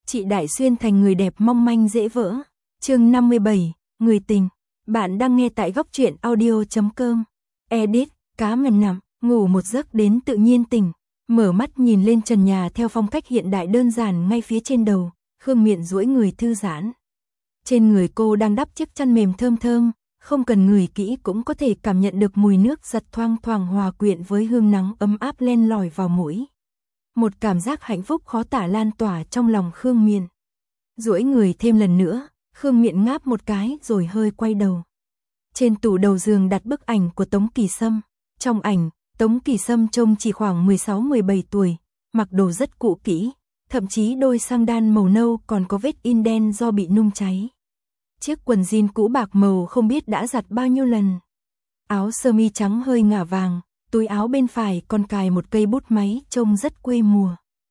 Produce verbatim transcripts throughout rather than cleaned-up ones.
chị Đại Xuyên thành người đẹp mong manh dễ vỡ. Chương năm mươi bảy, người tình. Bạn đang nghe tại góc truyện audio chấm com. Edit, cá mần nằm, ngủ một giấc đến tự nhiên tỉnh. Mở mắt nhìn lên trần nhà theo phong cách hiện đại đơn giản ngay phía trên đầu, Khương Miện duỗi người thư giãn. Trên người cô đang đắp chiếc chăn mềm thơm thơm, không cần ngửi kỹ cũng có thể cảm nhận được mùi nước giặt thoang thoảng hòa quyện với hương nắng ấm áp len lỏi vào mũi. Một cảm giác hạnh phúc khó tả lan tỏa trong lòng Khương Miện. Duỗi người thêm lần nữa, Khương Miện ngáp một cái rồi hơi quay đầu. Trên tủ đầu giường đặt bức ảnh của Tống Kỳ Sâm. Trong ảnh, Tống Kỳ Sâm trông chỉ khoảng mười sáu mười bảy tuổi, mặc đồ rất cũ kỹ, thậm chí đôi sandal màu nâu còn có vết in đen do bị nung cháy. Chiếc quần jean cũ bạc màu không biết đã giặt bao nhiêu lần. Áo sơ mi trắng hơi ngả vàng, túi áo bên phải còn cài một cây bút máy trông rất quê mùa.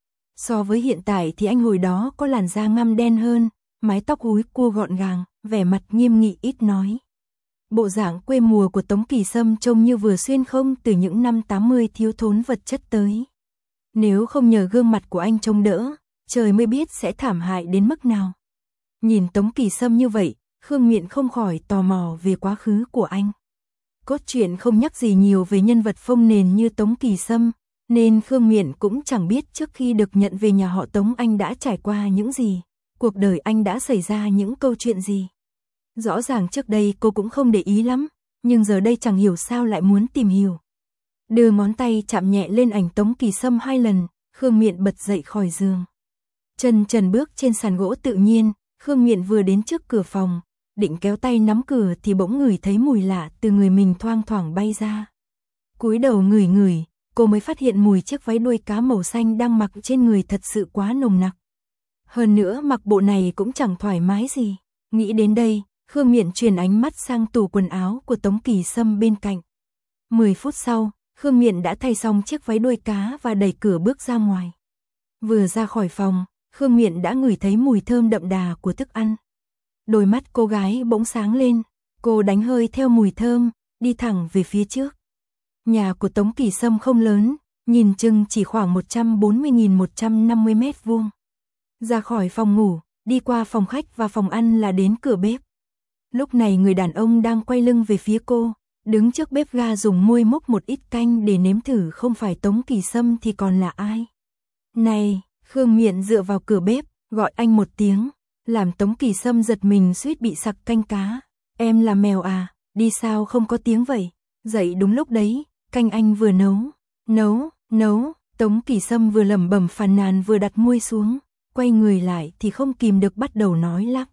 So với hiện tại thì anh hồi đó có làn da ngăm đen hơn, mái tóc húi cua gọn gàng, vẻ mặt nghiêm nghị ít nói. Bộ dạng quê mùa của Tống Kỳ Sâm trông như vừa xuyên không từ những năm tám mươi thiếu thốn vật chất tới. Nếu không nhờ gương mặt của anh trông đỡ, trời mới biết sẽ thảm hại đến mức nào. Nhìn Tống Kỳ Sâm như vậy, Khương Miện không khỏi tò mò về quá khứ của anh. Cốt truyện không nhắc gì nhiều về nhân vật phông nền như Tống Kỳ Sâm, nên Khương Miện cũng chẳng biết trước khi được nhận về nhà họ Tống anh đã trải qua những gì, cuộc đời anh đã xảy ra những câu chuyện gì. Rõ ràng trước đây cô cũng không để ý lắm, nhưng giờ đây chẳng hiểu sao lại muốn tìm hiểu. Đưa ngón tay chạm nhẹ lên ảnh Tống Kỳ Sâm hai lần, Khương Miện bật dậy khỏi giường. Chân trần bước trên sàn gỗ tự nhiên, Khương Miện vừa đến trước cửa phòng, định kéo tay nắm cửa thì bỗng ngửi thấy mùi lạ từ người mình thoang thoảng bay ra. Cúi đầu ngửi ngửi, cô mới phát hiện mùi chiếc váy đuôi cá màu xanh đang mặc trên người thật sự quá nồng nặc. Hơn nữa mặc bộ này cũng chẳng thoải mái gì. Nghĩ đến đây, Khương Miện chuyển ánh mắt sang tủ quần áo của Tống Kỳ Sâm bên cạnh. Mười phút sau, Khương Miện đã thay xong chiếc váy đuôi cá và đẩy cửa bước ra ngoài. Vừa ra khỏi phòng, Khương Miện đã ngửi thấy mùi thơm đậm đà của thức ăn. Đôi mắt cô gái bỗng sáng lên, cô đánh hơi theo mùi thơm, đi thẳng về phía trước. Nhà của Tống Kỳ Sâm không lớn, nhìn chừng chỉ khoảng một trăm bốn mươi nghìn một trăm năm mươi mét vuông. Ra khỏi phòng ngủ, đi qua phòng khách và phòng ăn là đến cửa bếp. Lúc này người đàn ông đang quay lưng về phía cô, đứng trước bếp ga dùng môi múc một ít canh để nếm thử không phải Tống Kỳ Sâm thì còn là ai. Này, Khương Miện dựa vào cửa bếp, gọi anh một tiếng, làm Tống Kỳ Sâm giật mình suýt bị sặc canh cá. Em là mèo à, đi sao không có tiếng vậy? Dậy đúng lúc đấy, canh anh vừa nấu, nấu, nấu, Tống Kỳ Sâm vừa lẩm bẩm phàn nàn vừa đặt muôi xuống, quay người lại thì không kìm được bắt đầu nói lắp.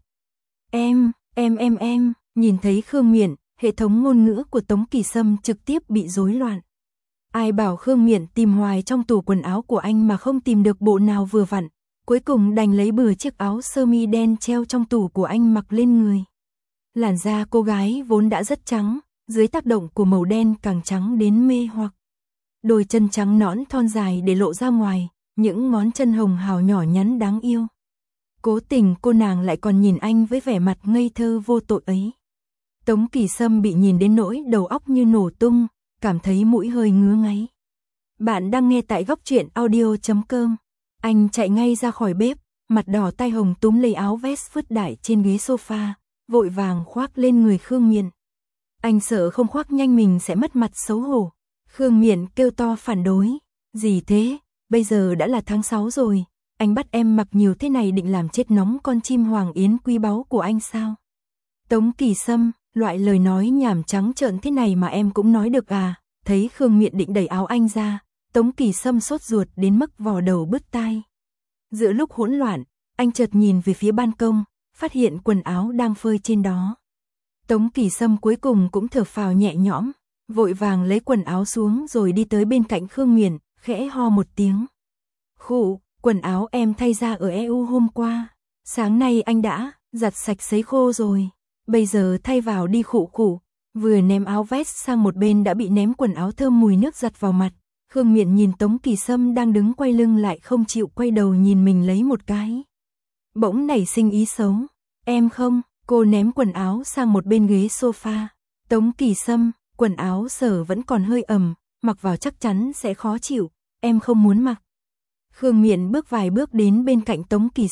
Em, em em em, nhìn thấy Khương Miện, hệ thống ngôn ngữ của Tống Kỳ Sâm trực tiếp bị rối loạn. Ai bảo Khương Miện tìm hoài trong tủ quần áo của anh mà không tìm được bộ nào vừa vặn, cuối cùng đành lấy bừa chiếc áo sơ mi đen treo trong tủ của anh mặc lên người. Làn da cô gái vốn đã rất trắng, dưới tác động của màu đen càng trắng đến mê hoặc. Đôi chân trắng nõn thon dài để lộ ra ngoài, những ngón chân hồng hào nhỏ nhắn đáng yêu. Cố tình cô nàng lại còn nhìn anh với vẻ mặt ngây thơ vô tội ấy. Tống Kỳ Sâm bị nhìn đến nỗi đầu óc như nổ tung, cảm thấy mũi hơi ngứa ngáy. Bạn đang nghe tại góc truyện audio chấm com. Anh chạy ngay ra khỏi bếp, mặt đỏ tai hồng túm lấy áo vest phứt đại trên ghế sofa, vội vàng khoác lên người Khương Miện. Anh sợ không khoác nhanh mình sẽ mất mặt xấu hổ. Khương Miện kêu to phản đối. Gì thế, bây giờ đã là tháng sáu rồi, anh bắt em mặc nhiều thế này định làm chết nóng con chim hoàng yến quý báu của anh sao? Tống Kỳ Sâm, loại lời nói nhảm trắng trợn thế này mà em cũng nói được à? Thấy Khương Miện định đẩy áo anh ra, Tống Kỳ Sâm sốt ruột đến mức vò đầu bứt tai. Giữa lúc hỗn loạn, anh chợt nhìn về phía ban công, phát hiện quần áo đang phơi trên đó. Tống Kỳ Sâm cuối cùng cũng thở phào nhẹ nhõm, vội vàng lấy quần áo xuống rồi đi tới bên cạnh Khương Miện, khẽ ho một tiếng. Khụ, quần áo em thay ra ở e u hôm qua, sáng nay anh đã giặt sạch sấy khô rồi, bây giờ thay vào đi khụ khụ. Vừa ném áo vest sang một bên đã bị ném quần áo thơm mùi nước giặt vào mặt. Khương Miện nhìn Tống Kỳ Sâm đang đứng quay lưng lại không chịu quay đầu nhìn mình lấy một cái. Bỗng nảy sinh ý xấu. Em không, cô ném quần áo sang một bên ghế sofa. Tống Kỳ Sâm, quần áo sở vẫn còn hơi ẩm, mặc vào chắc chắn sẽ khó chịu, em không muốn mặc. Khương Miện bước vài bước đến bên cạnh Tống Kỳ Sâm,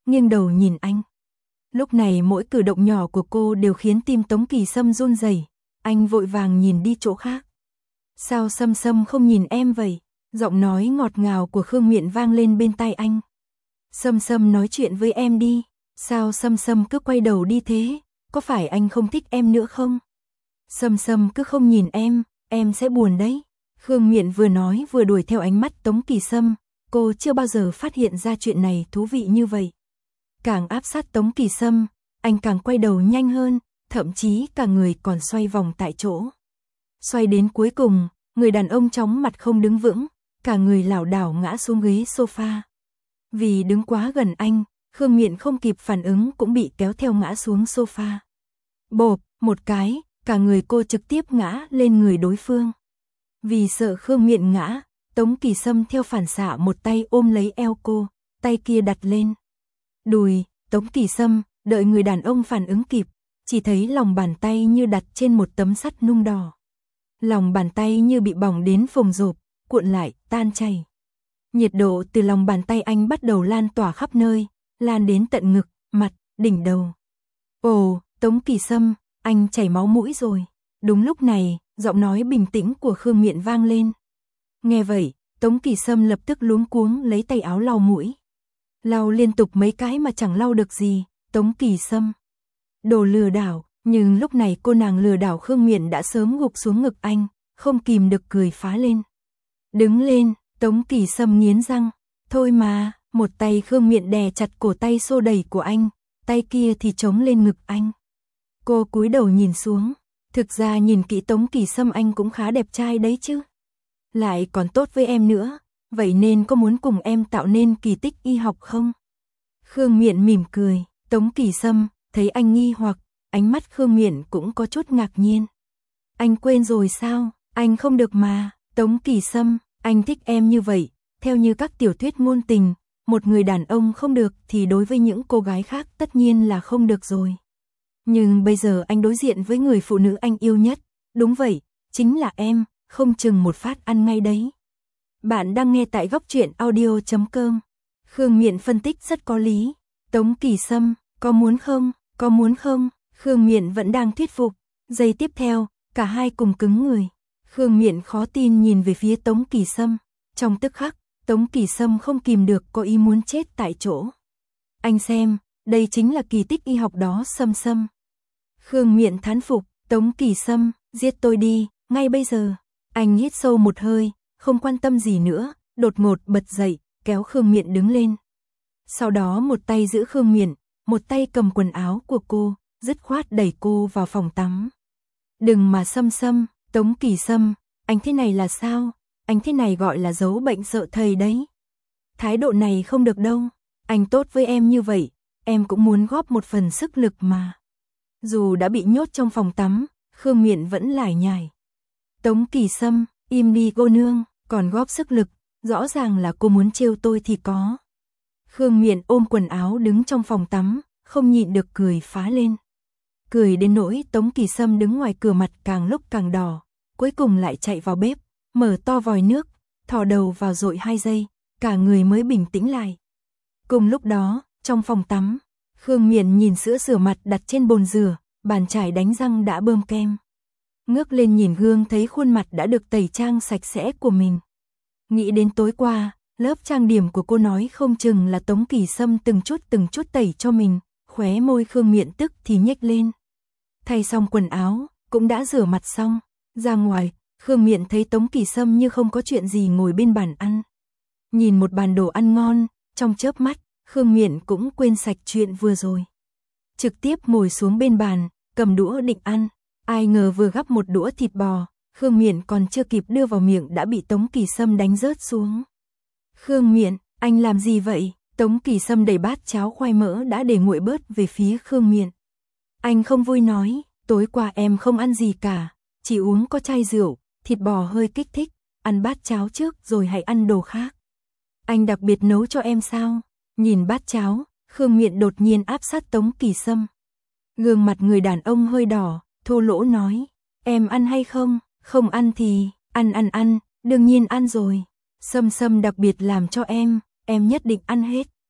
nghiêng đầu nhìn anh. Lúc này mỗi cử động nhỏ của cô đều khiến tim Tống Kỳ Sâm run rẩy. Anh vội vàng nhìn đi chỗ khác. Sao Sâm Sâm không nhìn em vậy? Giọng nói ngọt ngào của Khương Miện vang lên bên tai anh. Sâm Sâm nói chuyện với em đi. Sao Sâm Sâm cứ quay đầu đi thế? Có phải anh không thích em nữa không? Sâm Sâm cứ không nhìn em, em sẽ buồn đấy. Khương Miện vừa nói vừa đuổi theo ánh mắt Tống Kỳ Sâm. Cô chưa bao giờ phát hiện ra chuyện này thú vị như vậy. Càng áp sát Tống Kỳ Sâm, anh càng quay đầu nhanh hơn, thậm chí cả người còn xoay vòng tại chỗ. Xoay đến cuối cùng, người đàn ông chóng mặt không đứng vững, cả người lảo đảo ngã xuống ghế sofa. Vì đứng quá gần anh, Khương Miện không kịp phản ứng cũng bị kéo theo ngã xuống sofa. Bộp, một cái, cả người cô trực tiếp ngã lên người đối phương. Vì sợ Khương Miện ngã, Tống Kỳ Sâm theo phản xạ một tay ôm lấy eo cô, tay kia đặt lên đùi. Tống Kỳ Sâm đợi người đàn ông phản ứng kịp, chỉ thấy lòng bàn tay như đặt trên một tấm sắt nung đỏ. Lòng bàn tay như bị bỏng đến phồng rộp, cuộn lại, tan chảy. Nhiệt độ từ lòng bàn tay anh bắt đầu lan tỏa khắp nơi, lan đến tận ngực, mặt, đỉnh đầu. Ồ, Tống Kỳ Sâm, anh chảy máu mũi rồi. Đúng lúc này, giọng nói bình tĩnh của Khương Miện vang lên. Nghe vậy, Tống Kỳ Sâm lập tức luống cuống lấy tay áo lau mũi. Lau liên tục mấy cái mà chẳng lau được gì. Tống Kỳ Sâm, đồ lừa đảo. Nhưng lúc này cô nàng lừa đảo Khương Miện đã sớm gục xuống ngực anh, không kìm được cười phá lên. Đứng lên, Tống Kỳ Sâm nghiến răng. Thôi mà, một tay Khương Miện đè chặt cổ tay xô đẩy của anh, tay kia thì chống lên ngực anh. Cô cúi đầu nhìn xuống. Thực ra nhìn kỹ Tống Kỳ Sâm anh cũng khá đẹp trai đấy chứ. Lại còn tốt với em nữa. Vậy nên có muốn cùng em tạo nên kỳ tích y học không? Khương Miện mỉm cười. Tống Kỳ Sâm thấy anh nghi hoặc, ánh mắt Khương Miện cũng có chút ngạc nhiên. Anh quên rồi sao? Anh không được mà. Tống Kỳ Sâm, anh thích em như vậy. Theo như các tiểu thuyết ngôn tình, một người đàn ông không được thì đối với những cô gái khác tất nhiên là không được rồi. Nhưng bây giờ anh đối diện với người phụ nữ anh yêu nhất. Đúng vậy, chính là em, không chừng một phát ăn ngay đấy. Bạn đang nghe tại góc truyện audio chấm com. Khương Miện phân tích rất có lý. Tống Kỳ Sâm, có muốn không, có muốn không? Khương Miện vẫn đang thuyết phục. Giây tiếp theo, cả hai cùng cứng người. Khương Miện khó tin nhìn về phía Tống Kỳ Sâm. Trong tức khắc, Tống Kỳ Sâm không kìm được có ý muốn chết tại chỗ. Anh xem, đây chính là kỳ tích y học đó Sâm Sâm. Khương Miện thán phục. Tống Kỳ Sâm, giết tôi đi, ngay bây giờ. Anh hít sâu một hơi, không quan tâm gì nữa, đột ngột bật dậy, kéo Khương Miện đứng lên. Sau đó một tay giữ Khương Miện, một tay cầm quần áo của cô, dứt khoát đẩy cô vào phòng tắm. Đừng mà Sâm Sâm, Tống Kỳ Sâm, anh thế này là sao? Anh thế này gọi là giấu bệnh sợ thầy đấy. Thái độ này không được đâu. Anh tốt với em như vậy, em cũng muốn góp một phần sức lực mà. Dù đã bị nhốt trong phòng tắm, Khương Miện vẫn lải nhải. Tống Kỳ Sâm, im đi cô nương, còn góp sức lực, rõ ràng là cô muốn trêu tôi thì có. Khương Miện ôm quần áo đứng trong phòng tắm, không nhịn được cười phá lên. Cười đến nỗi Tống Kỳ Sâm đứng ngoài cửa mặt càng lúc càng đỏ, cuối cùng lại chạy vào bếp, mở to vòi nước, thò đầu vào dội hai giây, cả người mới bình tĩnh lại. Cùng lúc đó, trong phòng tắm, Khương Miện nhìn sữa rửa mặt đặt trên bồn rửa, bàn chải đánh răng đã bơm kem. Ngước lên nhìn gương thấy khuôn mặt đã được tẩy trang sạch sẽ của mình. Nghĩ đến tối qua, lớp trang điểm của cô nói không chừng là Tống Kỳ Sâm từng chút từng chút tẩy cho mình, khóe môi Khương Miện tức thì nhếch lên. Thay xong quần áo, cũng đã rửa mặt xong, ra ngoài, Khương Miện thấy Tống Kỳ Sâm như không có chuyện gì ngồi bên bàn ăn. Nhìn một bàn đồ ăn ngon, trong chớp mắt, Khương Miện cũng quên sạch chuyện vừa rồi. Trực tiếp ngồi xuống bên bàn, cầm đũa định ăn, ai ngờ vừa gắp một đũa thịt bò, Khương Miện còn chưa kịp đưa vào miệng đã bị Tống Kỳ Sâm đánh rớt xuống. Khương Miện, anh làm gì vậy? Tống Kỳ Sâm đẩy bát cháo khoai mỡ đã để nguội bớt về phía Khương Miện. Anh không vui nói, tối qua em không ăn gì cả, chỉ uống có chai rượu, thịt bò hơi kích thích, ăn bát cháo trước rồi hãy ăn đồ khác. Anh đặc biệt nấu cho em sao? Nhìn bát cháo, Khương Miện đột nhiên áp sát Tống Kỳ Sâm. Gương mặt người đàn ông hơi đỏ, thô lỗ nói, em ăn hay không? Không ăn thì, ăn ăn ăn, đương nhiên ăn rồi. Sâm Sâm đặc biệt làm cho em, em nhất định ăn hết.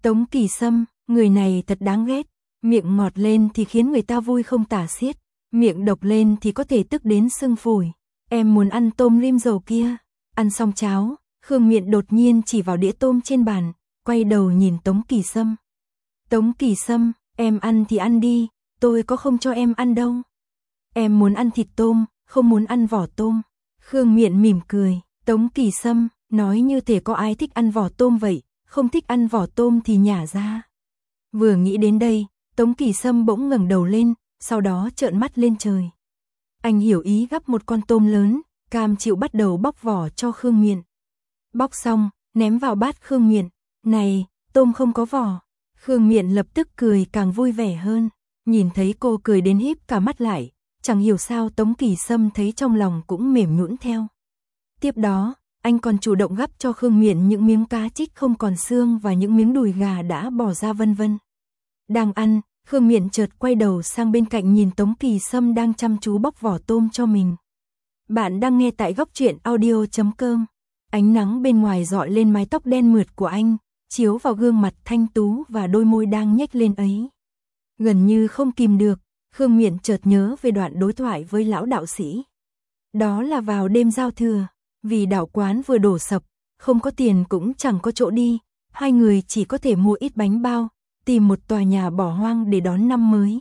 Tống Kỳ Sâm, người này thật đáng ghét, miệng ngọt lên thì khiến người ta vui không tả xiết, miệng độc lên thì có thể tức đến sưng phổi. Em muốn ăn tôm rim dầu kia. Ăn xong cháo, Khương Miện đột nhiên chỉ vào đĩa tôm trên bàn, quay đầu nhìn Tống Kỳ Sâm. Tống Kỳ Sâm, em ăn thì ăn đi, tôi có không cho em ăn đâu. Em muốn ăn thịt tôm, không muốn ăn vỏ tôm. Khương Miện mỉm cười, Tống Kỳ Sâm, nói như thể có ai thích ăn vỏ tôm vậy, không thích ăn vỏ tôm thì nhả ra. Vừa nghĩ đến đây, Tống Kỳ Sâm bỗng ngẩng đầu lên, sau đó trợn mắt lên trời. Anh hiểu ý gắp một con tôm lớn, cam chịu bắt đầu bóc vỏ cho Khương Miện. Bóc xong, ném vào bát Khương Miện. Này, tôm không có vỏ. Khương Miện lập tức cười càng vui vẻ hơn. Nhìn thấy cô cười đến híp cả mắt lại, chẳng hiểu sao Tống Kỳ Sâm thấy trong lòng cũng mềm nhũn theo. Tiếp đó, anh còn chủ động gắp cho Khương Miện những miếng cá trích không còn xương và những miếng đùi gà đã bỏ ra vân vân. Đang ăn, Khương Miện chợt quay đầu sang bên cạnh nhìn Tống Kỳ Sâm đang chăm chú bóc vỏ tôm cho mình. Bạn đang nghe tại góc truyện audio chấm com. Ánh nắng bên ngoài rọi lên mái tóc đen mượt của anh, chiếu vào gương mặt thanh tú và đôi môi đang nhếch lên ấy. Gần như không kìm được, Khương Miện chợt nhớ về đoạn đối thoại với lão đạo sĩ. Đó là vào đêm giao thừa, vì đạo quán vừa đổ sập, không có tiền cũng chẳng có chỗ đi, hai người chỉ có thể mua ít bánh bao, tìm một tòa nhà bỏ hoang để đón năm mới.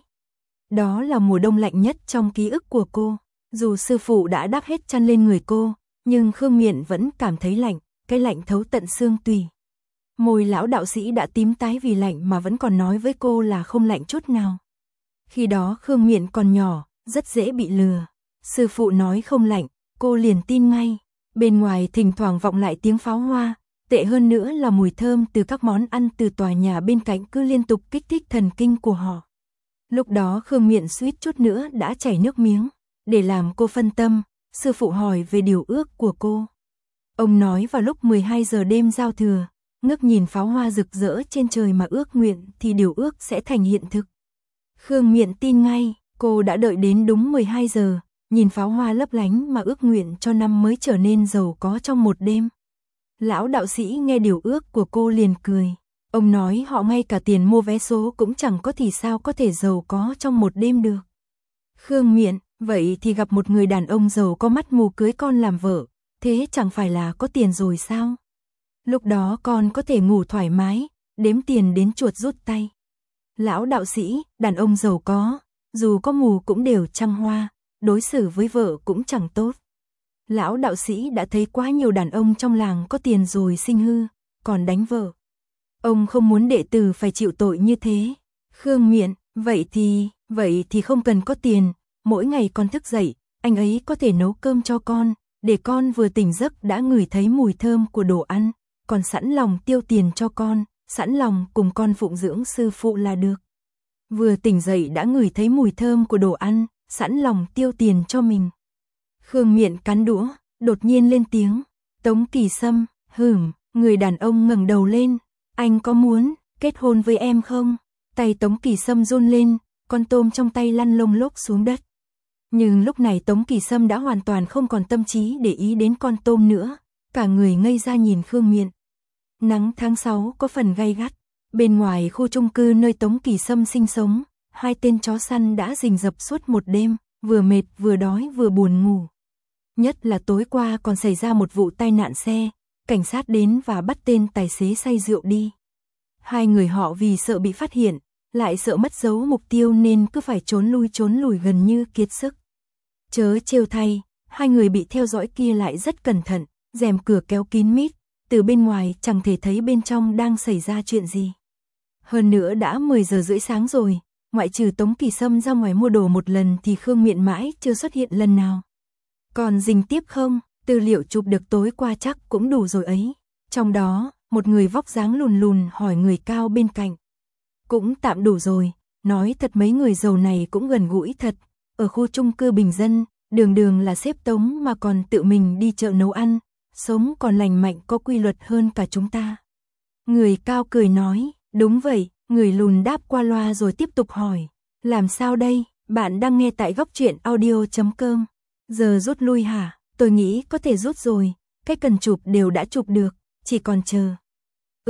Đó là mùa đông lạnh nhất trong ký ức của cô. Dù sư phụ đã đắp hết chăn lên người cô, nhưng Khương Miện vẫn cảm thấy lạnh, cái lạnh thấu tận xương tủy. Môi lão đạo sĩ đã tím tái vì lạnh mà vẫn còn nói với cô là không lạnh chút nào. Khi đó Khương Miện còn nhỏ, rất dễ bị lừa. Sư phụ nói không lạnh, cô liền tin ngay. Bên ngoài thỉnh thoảng vọng lại tiếng pháo hoa, tệ hơn nữa là mùi thơm từ các món ăn từ tòa nhà bên cạnh cứ liên tục kích thích thần kinh của họ. Lúc đó Khương Miện suýt chút nữa đã chảy nước miếng. Để làm cô phân tâm, sư phụ hỏi về điều ước của cô. Ông nói vào lúc mười hai giờ đêm giao thừa, ngước nhìn pháo hoa rực rỡ trên trời mà ước nguyện thì điều ước sẽ thành hiện thực. Khương Miện tin ngay, cô đã đợi đến đúng mười hai giờ, nhìn pháo hoa lấp lánh mà ước nguyện cho năm mới trở nên giàu có trong một đêm. Lão đạo sĩ nghe điều ước của cô liền cười. Ông nói họ ngay cả tiền mua vé số cũng chẳng có thì sao có thể giàu có trong một đêm được. Khương Miện, vậy thì gặp một người đàn ông giàu có mắt mù cưới con làm vợ, thế chẳng phải là có tiền rồi sao? Lúc đó con có thể ngủ thoải mái, đếm tiền đến chuột rút tay. Lão đạo sĩ, đàn ông giàu có, dù có mù cũng đều trăng hoa, đối xử với vợ cũng chẳng tốt. Lão đạo sĩ đã thấy quá nhiều đàn ông trong làng có tiền rồi sinh hư, còn đánh vợ. Ông không muốn đệ tử phải chịu tội như thế. Khương Miện, vậy thì, vậy thì không cần có tiền, mỗi ngày con thức dậy, anh ấy có thể nấu cơm cho con, để con vừa tỉnh giấc đã ngửi thấy mùi thơm của đồ ăn, còn sẵn lòng tiêu tiền cho con, sẵn lòng cùng con phụng dưỡng sư phụ là được. Vừa tỉnh dậy đã ngửi thấy mùi thơm của đồ ăn, sẵn lòng tiêu tiền cho mình. Khương Miện cắn đũa, đột nhiên lên tiếng. Tống Kỳ Sâm, hửm, người đàn ông ngẩng đầu lên. Anh có muốn kết hôn với em không? Tay Tống Kỳ Sâm run lên, con tôm trong tay lăn lông lốc xuống đất. Nhưng lúc này Tống Kỳ Sâm đã hoàn toàn không còn tâm trí để ý đến con tôm nữa. Cả người ngây ra nhìn Khương Miện. Nắng tháng sáu có phần gay gắt. Bên ngoài khu chung cư nơi Tống Kỳ Sâm sinh sống, hai tên chó săn đã rình rập suốt một đêm, vừa mệt vừa đói vừa buồn ngủ. Nhất là tối qua còn xảy ra một vụ tai nạn xe, cảnh sát đến và bắt tên tài xế say rượu đi. Hai người họ vì sợ bị phát hiện, lại sợ mất dấu mục tiêu nên cứ phải trốn lui trốn lùi gần như kiệt sức. Chớ trêu thay, hai người bị theo dõi kia lại rất cẩn thận, rèm cửa kéo kín mít, từ bên ngoài chẳng thể thấy bên trong đang xảy ra chuyện gì. Hơn nữa đã mười giờ rưỡi sáng rồi, ngoại trừ Tống Kỳ Sâm ra ngoài mua đồ một lần thì Khương Miện mãi chưa xuất hiện lần nào. Còn rình tiếp không, tư liệu chụp được tối qua chắc cũng đủ rồi ấy. Trong đó, một người vóc dáng lùn lùn hỏi người cao bên cạnh. Cũng tạm đủ rồi, nói thật mấy người giàu này cũng gần gũi thật. Ở khu chung cư bình dân, đường đường là sếp Tống mà còn tự mình đi chợ nấu ăn, sống còn lành mạnh có quy luật hơn cả chúng ta. Người cao cười nói, đúng vậy, người lùn đáp qua loa rồi tiếp tục hỏi. Làm sao đây, bạn đang nghe tại góc truyện audio chấm com. Giờ rút lui hả? Tôi nghĩ có thể rút rồi, cái cần chụp đều đã chụp được, chỉ còn chờ. Ừm,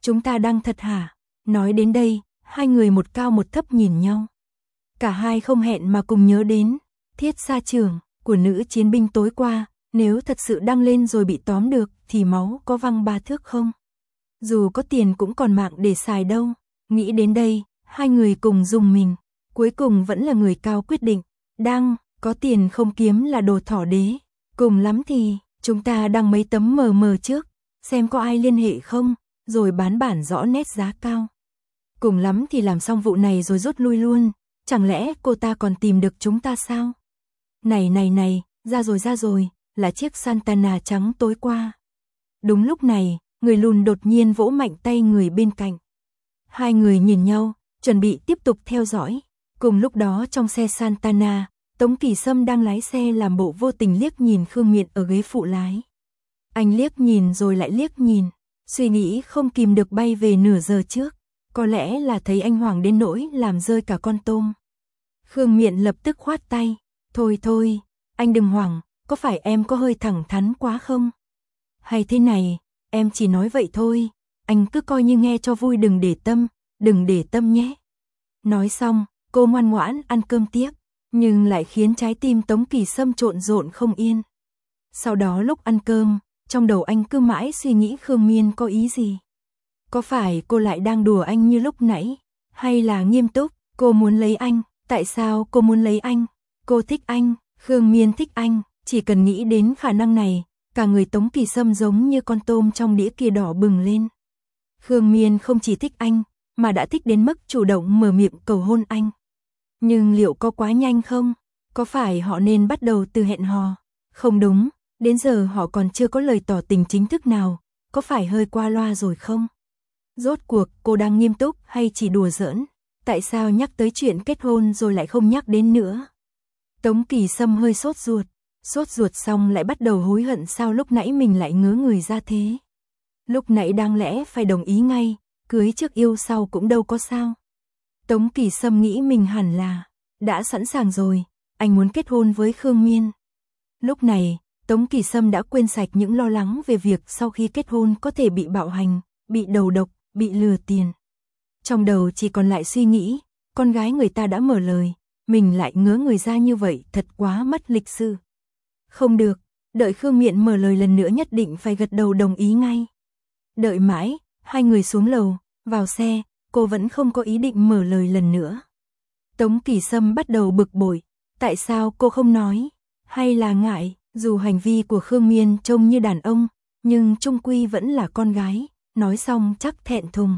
chúng ta đang thật hả? Nói đến đây, hai người một cao một thấp nhìn nhau. Cả hai không hẹn mà cùng nhớ đến thiết xa trường của nữ chiến binh tối qua, nếu thật sự đăng lên rồi bị tóm được thì máu có văng ba thước không? Dù có tiền cũng còn mạng để xài đâu. Nghĩ đến đây, hai người cùng dùng mình. Cuối cùng vẫn là người cao quyết định. Đăng, có tiền không kiếm là đồ thỏ đế. Cùng lắm thì, chúng ta đăng mấy tấm mờ mờ trước, xem có ai liên hệ không, rồi bán bản rõ nét giá cao. Cùng lắm thì làm xong vụ này rồi rút lui luôn. Chẳng lẽ cô ta còn tìm được chúng ta sao? Này này này, ra rồi ra rồi, là chiếc Santana trắng tối qua. Đúng lúc này, người lùn đột nhiên vỗ mạnh tay người bên cạnh. Hai người nhìn nhau, chuẩn bị tiếp tục theo dõi. Cùng lúc đó trong xe Santana, Tống Kỳ Sâm đang lái xe làm bộ vô tình liếc nhìn Khương Miện ở ghế phụ lái. Anh liếc nhìn rồi lại liếc nhìn, suy nghĩ không kìm được bay về nửa giờ trước. Có lẽ là thấy anh hoảng đến nỗi làm rơi cả con tôm. Khương Miện lập tức khoát tay. Thôi thôi, anh đừng hoảng, có phải em có hơi thẳng thắn quá không? Hay thế này, em chỉ nói vậy thôi, anh cứ coi như nghe cho vui, đừng để tâm, đừng để tâm nhé. Nói xong, cô ngoan ngoãn ăn cơm tiếp, nhưng lại khiến trái tim Tống Kỳ Sâm trộn rộn không yên. Sau đó lúc ăn cơm, trong đầu anh cứ mãi suy nghĩ Khương Miên có ý gì. Có phải cô lại đang đùa anh như lúc nãy, hay là nghiêm túc, cô muốn lấy anh, tại sao cô muốn lấy anh? Cô thích anh, Khương Miên thích anh, chỉ cần nghĩ đến khả năng này, cả người Tống Kỳ Sâm giống như con tôm trong đĩa kia đỏ bừng lên. Khương Miên không chỉ thích anh, mà đã thích đến mức chủ động mở miệng cầu hôn anh. Nhưng liệu có quá nhanh không? Có phải họ nên bắt đầu từ hẹn hò? Không đúng, đến giờ họ còn chưa có lời tỏ tình chính thức nào, có phải hơi qua loa rồi không? Rốt cuộc cô đang nghiêm túc hay chỉ đùa giỡn? Tại sao nhắc tới chuyện kết hôn rồi lại không nhắc đến nữa? Tống Kỳ Sâm hơi sốt ruột, sốt ruột xong lại bắt đầu hối hận sao lúc nãy mình lại ngớ người ra thế. Lúc nãy đáng lẽ phải đồng ý ngay, cưới trước yêu sau cũng đâu có sao. Tống Kỳ Sâm nghĩ mình hẳn là đã sẵn sàng rồi, anh muốn kết hôn với Khương Miên. Lúc này, Tống Kỳ Sâm đã quên sạch những lo lắng về việc sau khi kết hôn có thể bị bạo hành, bị đầu độc, bị lừa tiền. Trong đầu chỉ còn lại suy nghĩ, con gái người ta đã mở lời, mình lại ngớ người ra như vậy thật quá mất lịch sự. Không được, đợi Khương Miện mở lời lần nữa nhất định phải gật đầu đồng ý ngay. Đợi mãi, hai người xuống lầu, vào xe, cô vẫn không có ý định mở lời lần nữa. Tống Kỳ Sâm bắt đầu bực bội, tại sao cô không nói, hay là ngại, dù hành vi của Khương Miên trông như đàn ông, nhưng chung quy vẫn là con gái, nói xong chắc thẹn thùng.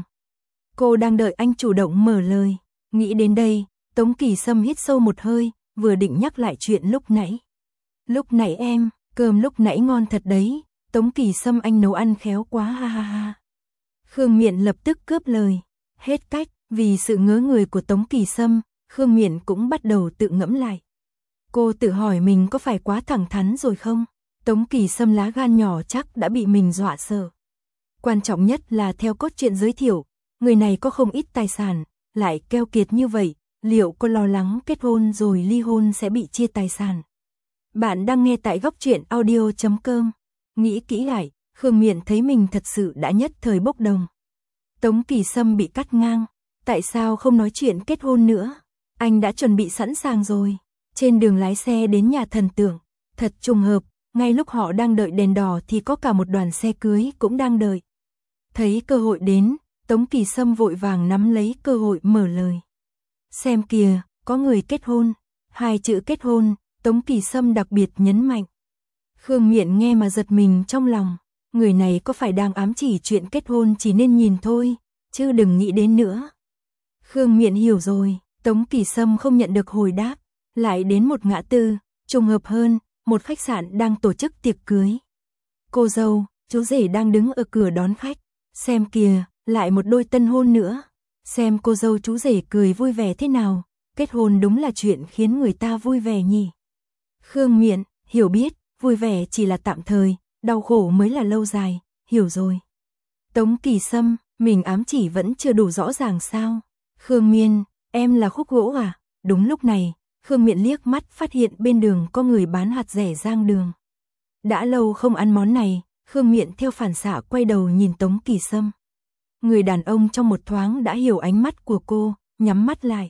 Cô đang đợi anh chủ động mở lời, nghĩ đến đây, Tống Kỳ Sâm hít sâu một hơi, vừa định nhắc lại chuyện lúc nãy. Lúc nãy em, cơm lúc nãy ngon thật đấy, Tống Kỳ Sâm anh nấu ăn khéo quá ha ha ha. Khương Miện lập tức cướp lời, hết cách, vì sự ngớ người của Tống Kỳ Sâm, Khương Miện cũng bắt đầu tự ngẫm lại. Cô tự hỏi mình có phải quá thẳng thắn rồi không? Tống Kỳ Sâm lá gan nhỏ chắc đã bị mình dọa sợ. Quan trọng nhất là theo cốt truyện giới thiệu, người này có không ít tài sản, lại keo kiệt như vậy, liệu có lo lắng kết hôn rồi ly hôn sẽ bị chia tài sản? Bạn đang nghe tại góc truyện audio chấm com. Nghĩ kỹ lại, Khương Miện thấy mình thật sự đã nhất thời bốc đồng. Tống Kỳ Sâm bị cắt ngang, tại sao không nói chuyện kết hôn nữa? Anh đã chuẩn bị sẵn sàng rồi. Trên đường lái xe đến nhà thần tượng, thật trùng hợp, ngay lúc họ đang đợi đèn đỏ thì có cả một đoàn xe cưới cũng đang đợi. Thấy cơ hội đến, Tống Kỳ Sâm vội vàng nắm lấy cơ hội mở lời. Xem kìa, có người kết hôn. Hai chữ kết hôn, Tống Kỳ Sâm đặc biệt nhấn mạnh. Khương Miện nghe mà giật mình trong lòng, người này có phải đang ám chỉ chuyện kết hôn chỉ nên nhìn thôi, chứ đừng nghĩ đến nữa. Khương Miện hiểu rồi, Tống Kỳ Sâm không nhận được hồi đáp, lại đến một ngã tư, trùng hợp hơn, một khách sạn đang tổ chức tiệc cưới. Cô dâu, chú rể đang đứng ở cửa đón khách, xem kìa, lại một đôi tân hôn nữa. Xem cô dâu chú rể cười vui vẻ thế nào, kết hôn đúng là chuyện khiến người ta vui vẻ nhỉ. Khương Miện, hiểu biết, vui vẻ chỉ là tạm thời, đau khổ mới là lâu dài, hiểu rồi. Tống Kỳ Sâm, mình ám chỉ vẫn chưa đủ rõ ràng sao? Khương Miên, em là khúc gỗ à? Đúng lúc này, Khương Miện liếc mắt phát hiện bên đường có người bán hạt rẻ rang đường. Đã lâu không ăn món này, Khương Miện theo phản xạ quay đầu nhìn Tống Kỳ Sâm. Người đàn ông trong một thoáng đã hiểu ánh mắt của cô, nhắm mắt lại.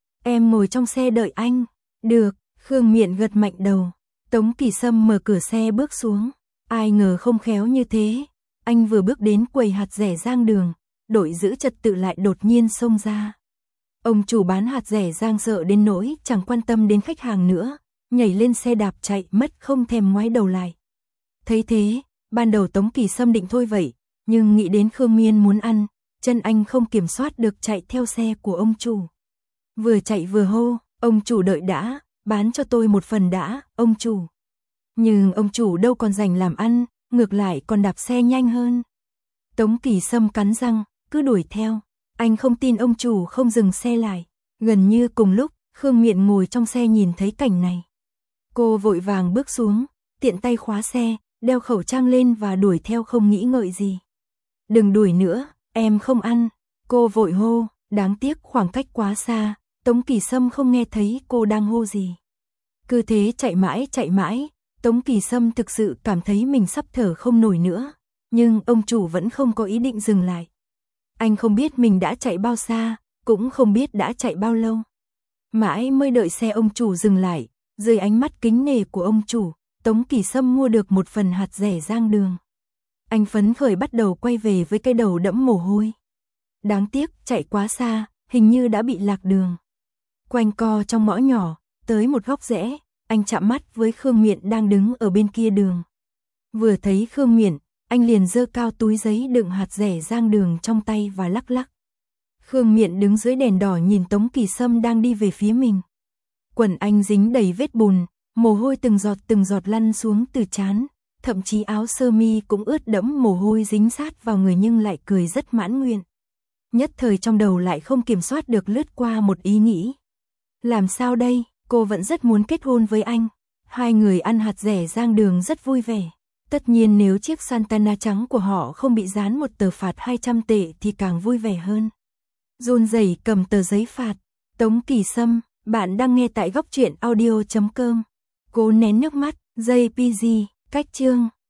Em ngồi trong xe đợi anh. Được, Khương Miện gật mạnh đầu. Tống Kỳ Sâm mở cửa xe bước xuống. Ai ngờ không khéo như thế. Anh vừa bước đến quầy hạt rẻ Giang Đường, đội giữ trật tự lại đột nhiên xông ra. Ông chủ bán hạt rẻ Giang sợ đến nỗi chẳng quan tâm đến khách hàng nữa, nhảy lên xe đạp chạy mất không thèm ngoái đầu lại. Thấy thế, ban đầu Tống Kỳ Sâm định thôi vậy, nhưng nghĩ đến Khương Miên muốn ăn, chân anh không kiểm soát được chạy theo xe của ông chủ. Vừa chạy vừa hô, ông chủ đợi đã, bán cho tôi một phần đã, ông chủ. Nhưng ông chủ đâu còn rảnh làm ăn, ngược lại còn đạp xe nhanh hơn. Tống Kỳ Sâm cắn răng, cứ đuổi theo. Anh không tin ông chủ không dừng xe lại. Gần như cùng lúc, Khương Miện ngồi trong xe nhìn thấy cảnh này. Cô vội vàng bước xuống, tiện tay khóa xe, đeo khẩu trang lên và đuổi theo không nghĩ ngợi gì. Đừng đuổi nữa, em không ăn. Cô vội hô, đáng tiếc khoảng cách quá xa, Tống Kỳ Sâm không nghe thấy cô đang hô gì. Cứ thế chạy mãi chạy mãi, Tống Kỳ Sâm thực sự cảm thấy mình sắp thở không nổi nữa. Nhưng ông chủ vẫn không có ý định dừng lại. Anh không biết mình đã chạy bao xa, cũng không biết đã chạy bao lâu. Mãi mới đợi xe ông chủ dừng lại, dưới ánh mắt kính nể của ông chủ, Tống Kỳ Sâm mua được một phần hạt rẻ Giang Đường. Anh phấn khởi bắt đầu quay về với cái đầu đẫm mồ hôi. Đáng tiếc, chạy quá xa, hình như đã bị lạc đường. Quanh co trong ngõ nhỏ, tới một góc rẽ, anh chạm mắt với Khương Miện đang đứng ở bên kia đường. Vừa thấy Khương Miện, anh liền giơ cao túi giấy đựng hạt rẻ Giang Đường trong tay và lắc lắc. Khương Miện đứng dưới đèn đỏ nhìn Tống Kỳ Sâm đang đi về phía mình. Quần anh dính đầy vết bùn, mồ hôi từng giọt từng giọt lăn xuống từ trán, thậm chí áo sơ mi cũng ướt đẫm mồ hôi dính sát vào người nhưng lại cười rất mãn nguyện. Nhất thời trong đầu lại không kiểm soát được lướt qua một ý nghĩ. Làm sao đây, cô vẫn rất muốn kết hôn với anh. Hai người ăn hạt rẻ Giang Đường rất vui vẻ. Tất nhiên nếu chiếc Santana trắng của họ không bị dán một tờ phạt hai trăm tệ thì càng vui vẻ hơn. Run rẩy cầm tờ giấy phạt. Tống Kỳ Sâm, bạn đang nghe tại góc truyện audio chấm com. Cố nén nước mắt, gi pê giê, cách chương.